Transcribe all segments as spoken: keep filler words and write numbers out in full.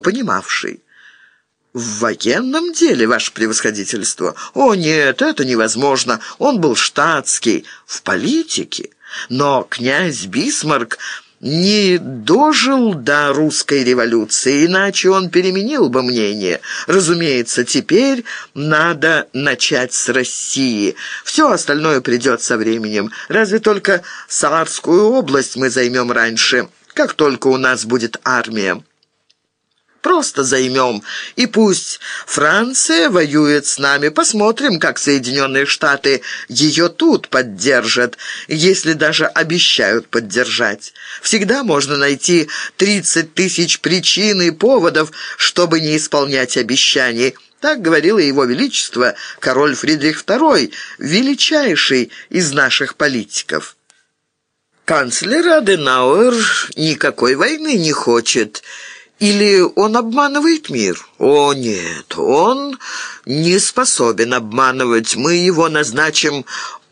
понимавший. «В военном деле, ваше превосходительство? О, нет, это невозможно. Он был штатский. В политике. Но князь Бисмарк не дожил до русской революции, иначе он переменил бы мнение. Разумеется, теперь надо начать с России. Все остальное придет со временем. Разве только Саарскую область мы займем раньше, как только у нас будет армия. Просто займем, и пусть Франция воюет с нами. Посмотрим, как Соединенные Штаты ее тут поддержат, если даже обещают поддержать. Всегда можно найти тридцать тысяч причин и поводов, чтобы не исполнять обещаний. Так говорило Его Величество, король Фридрих второй, величайший из наших политиков. Канцлер Аденауэр никакой войны не хочет. Или он обманывает мир? О, нет, он не способен обманывать. Мы его назначим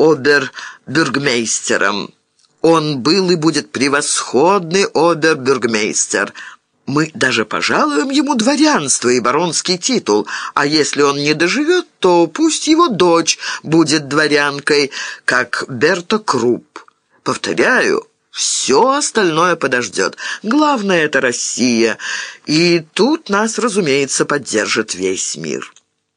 обер-бюргмейстером. Он был и будет превосходный обер-бюргмейстер. Мы даже пожалуем ему дворянство и баронский титул. А если он не доживет, то пусть его дочь будет дворянкой, как Берта Крупп. Повторяю, все остальное подождет. Главное — это Россия. И тут нас, разумеется, поддержит весь мир.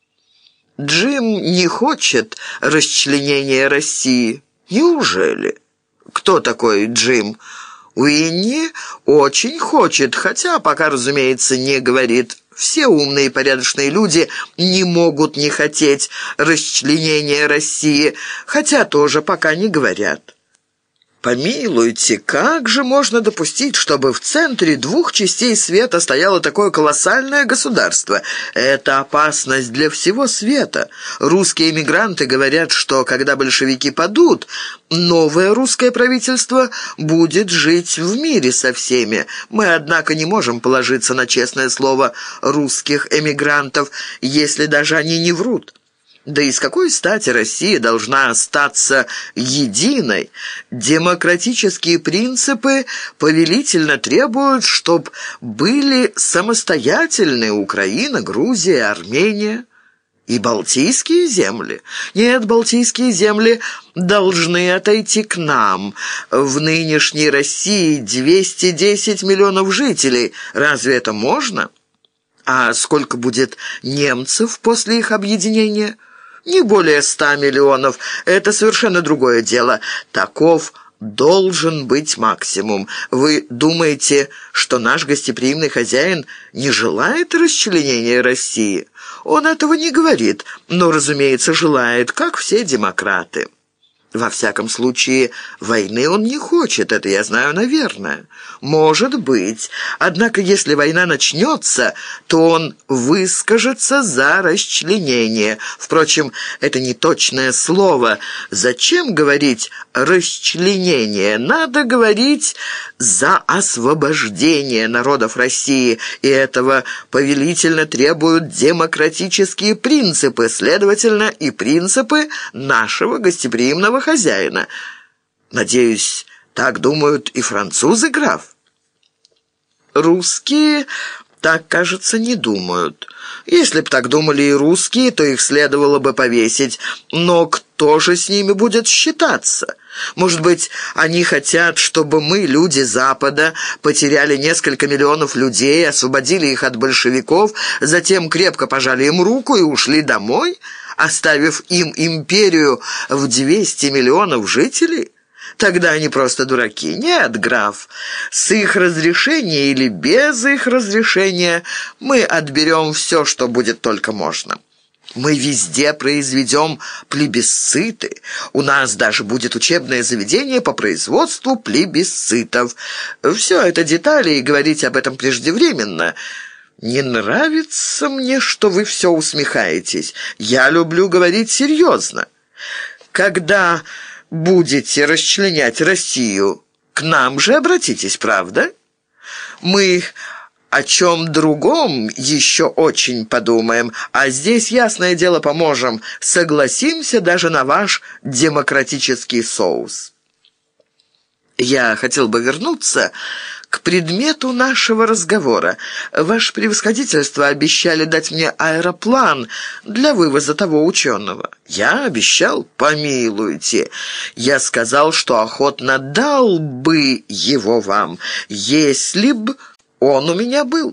Джим не хочет расчленения России. Неужели? Кто такой Джим? Уинни очень хочет, хотя пока, разумеется, не говорит. Все умные и порядочные люди не могут не хотеть расчленения России, хотя тоже пока не говорят. Помилуйте, как же можно допустить, чтобы в центре двух частей света стояло такое колоссальное государство? Это опасность для всего света. Русские эмигранты говорят, что когда большевики падут, новое русское правительство будет жить в мире со всеми. Мы, однако, не можем положиться на честное слово русских эмигрантов, если даже они не врут. Да и с какой стати Россия должна остаться единой? Демократические принципы повелительно требуют, чтобы были самостоятельны Украина, Грузия, Армения и Балтийские земли. Нет, Балтийские земли должны отойти к нам. В нынешней России двести десять миллионов жителей. Разве это можно? А сколько будет немцев после их объединения? Не более ста миллионов. Это совершенно другое дело. Таков должен быть максимум. Вы думаете, что наш гостеприимный хозяин не желает расчленения России? Он этого не говорит, но, разумеется, желает, как все демократы. Во всяком случае, войны он не хочет, это я знаю, наверное. Может быть. Однако, если война начнется, то он выскажется за расчленение. Впрочем, это не точное слово. Зачем говорить «расчленение»? Надо говорить «за освобождение народов России», и этого повелительно требуют демократические принципы, следовательно, и принципы нашего гостеприимного хозяина. Надеюсь, так думают и французы, граф? Русские так, кажется, не думают. Если б так думали и русские, то их следовало бы повесить. Но кто же с ними будет считаться? Может быть, они хотят, чтобы мы, люди Запада, потеряли несколько миллионов людей, освободили их от большевиков, затем крепко пожали им руку и ушли домой, оставив им империю в двести миллионов жителей? Тогда они просто дураки. Нет, граф, с их разрешения или без их разрешения мы отберем все, что будет только можно. Мы везде произведем плебисциты. У нас даже будет учебное заведение по производству плебисцитов. Все это детали, и говорить об этом преждевременно. Не нравится мне, что вы все усмехаетесь. Я люблю говорить серьезно. Когда будете расчленять Россию, к нам же обратитесь, правда? Мы о чем другом еще очень подумаем, а здесь, ясное дело, поможем. Согласимся даже на ваш демократический соус. Я хотел бы вернуться К предмету нашего разговора. Ваше превосходительство обещали дать мне аэроплан для вывоза того ученого. Я обещал? Помилуйте. Я сказал, что охотно дал бы его вам, если б он у меня был.